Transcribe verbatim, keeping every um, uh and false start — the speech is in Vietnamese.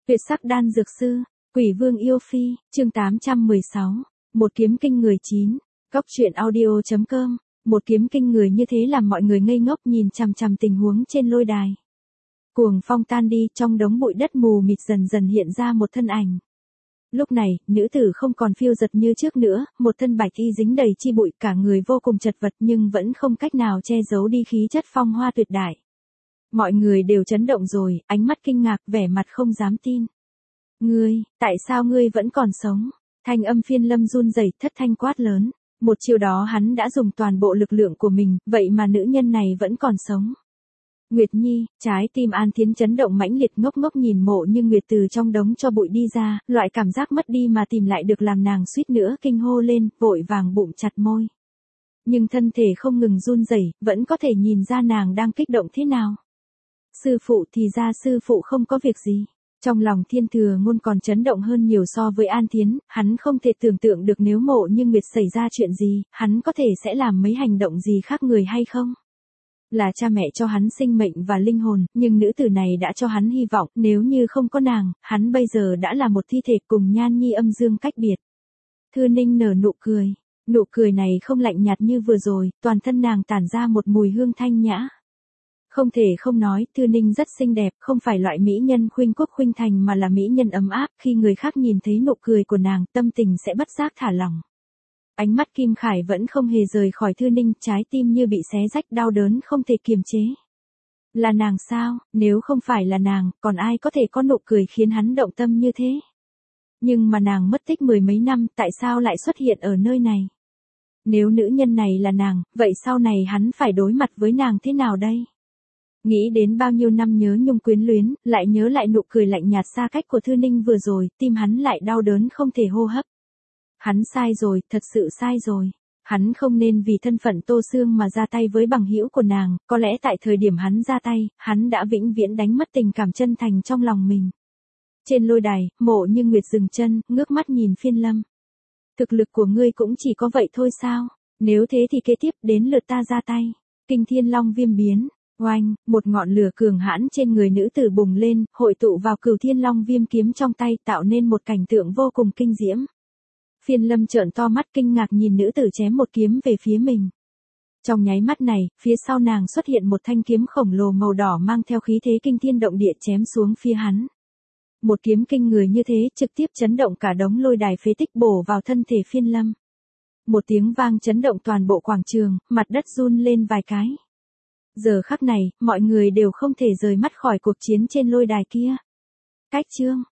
Tuyệt sắc đan dược sư, Quỷ Vương yêu phi, chương tám trăm mười sáu. Một kiếm kinh người chín. Góc truyện audio chấm com. Một kiếm kinh người như thế làm mọi người ngây ngốc nhìn chằm chằm tình huống trên lôi đài. Cuồng phong tan đi, trong đống bụi đất mù mịt dần dần hiện ra một thân ảnh. Lúc này, nữ tử không còn phiêu dật như trước nữa, một thân bạch y dính đầy chi bụi, cả người vô cùng chật vật nhưng vẫn không cách nào che giấu đi khí chất phong hoa tuyệt đại. Mọi người đều chấn động rồi, ánh mắt kinh ngạc, vẻ mặt không dám tin. Ngươi, tại sao ngươi vẫn còn sống? Thanh âm Phiên Lâm run rẩy, thất thanh quát lớn. Một chiều đó hắn đã dùng toàn bộ lực lượng của mình, vậy mà nữ nhân này vẫn còn sống. Nguyệt Nhi, trái tim An Thiến chấn động mãnh liệt, ngốc ngốc nhìn Mộ Như Nguyệt từ trong đống cho bụi đi ra, loại cảm giác mất đi mà tìm lại được làm nàng suýt nữa kinh hô lên, vội vàng bụng chặt môi. Nhưng thân thể không ngừng run rẩy, vẫn có thể nhìn ra nàng đang kích động thế nào. Sư phụ thì ra sư phụ không có việc gì. Trong lòng Thiên Thừa Ngôn còn chấn động hơn nhiều so với An Thiến, hắn không thể tưởng tượng được nếu Mộ Như Nguyệt xảy ra chuyện gì, hắn có thể sẽ làm mấy hành động gì khác người hay không. Là cha mẹ cho hắn sinh mệnh và linh hồn, nhưng nữ tử này đã cho hắn hy vọng, nếu như không có nàng, hắn bây giờ đã là một thi thể cùng Nhan Nhi âm dương cách biệt. Thư Ninh nở nụ cười, nụ cười này không lạnh nhạt như vừa rồi, toàn thân nàng tản ra một mùi hương thanh nhã. Không thể không nói, Thư Ninh rất xinh đẹp, không phải loại mỹ nhân khuynh quốc khuynh thành mà là mỹ nhân ấm áp, khi người khác nhìn thấy nụ cười của nàng, tâm tình sẽ bất giác thả lỏng. Ánh mắt Kim Khải vẫn không hề rời khỏi Thư Ninh, trái tim như bị xé rách, đau đớn không thể kiềm chế. Là nàng sao? Nếu không phải là nàng, còn ai có thể có nụ cười khiến hắn động tâm như thế? Nhưng mà nàng mất tích mười mấy năm, tại sao lại xuất hiện ở nơi này? Nếu nữ nhân này là nàng, vậy sau này hắn phải đối mặt với nàng thế nào đây? Nghĩ đến bao nhiêu năm nhớ nhung quyến luyến, lại nhớ lại nụ cười lạnh nhạt xa cách của Thư Ninh vừa rồi, tim hắn lại đau đớn không thể hô hấp. Hắn sai rồi, thật sự sai rồi. Hắn không nên vì thân phận Tô Sương mà ra tay với bằng hữu của nàng, có lẽ tại thời điểm hắn ra tay, hắn đã vĩnh viễn đánh mất tình cảm chân thành trong lòng mình. Trên lôi đài, Mộ Như Nguyệt dừng chân, ngước mắt nhìn Phiên Lâm. Thực lực của ngươi cũng chỉ có vậy thôi sao? Nếu thế thì kế tiếp đến lượt ta ra tay. Kinh Thiên Long Viêm biến. Oanh, một ngọn lửa cường hãn trên người nữ tử bùng lên, hội tụ vào Cửu Thiên Long Viêm kiếm trong tay, tạo nên một cảnh tượng vô cùng kinh diễm. Phiên Lâm trợn to mắt kinh ngạc nhìn nữ tử chém một kiếm về phía mình. Trong nháy mắt này, phía sau nàng xuất hiện một thanh kiếm khổng lồ màu đỏ mang theo khí thế kinh thiên động địa chém xuống phía hắn. Một kiếm kinh người như thế trực tiếp chấn động cả đống lôi đài phế tích bổ vào thân thể Phiên Lâm. Một tiếng vang chấn động toàn bộ quảng trường, mặt đất run lên vài cái. Giờ khắc này, mọi người đều không thể rời mắt khỏi cuộc chiến trên lôi đài kia. Cách chương,